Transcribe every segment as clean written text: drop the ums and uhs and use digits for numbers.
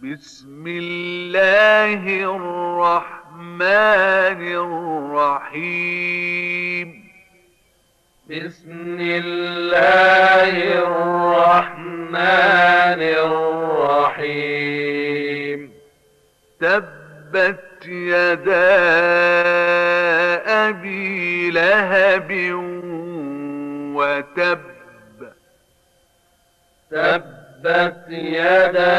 بسم الله الرحمن الرحيم. بسم الله الرحمن الرحيم. تبت يدا أبي لهب وتب. تبت يدا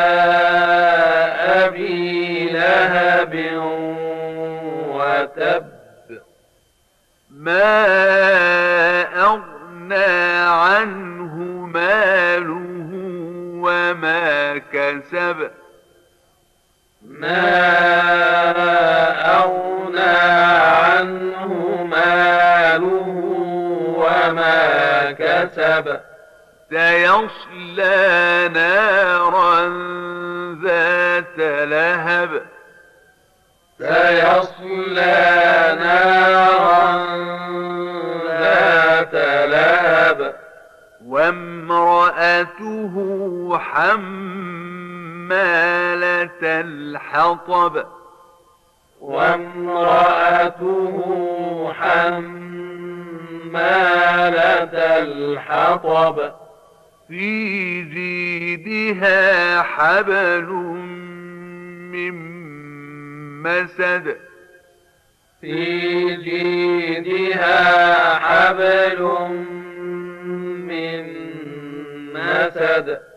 أبي لهب وتب. ما أغنى عنه ماله وما كسب. ما أغنى عنه ماله وما كسب. سيصلى نارا ذات لهب. سيصلى نارا ذات لهب. وامرأته حمالة الحطب. وامرأته حمالة الحطب. في جيدها حبل من مسد. في جيدها حبل من مسد.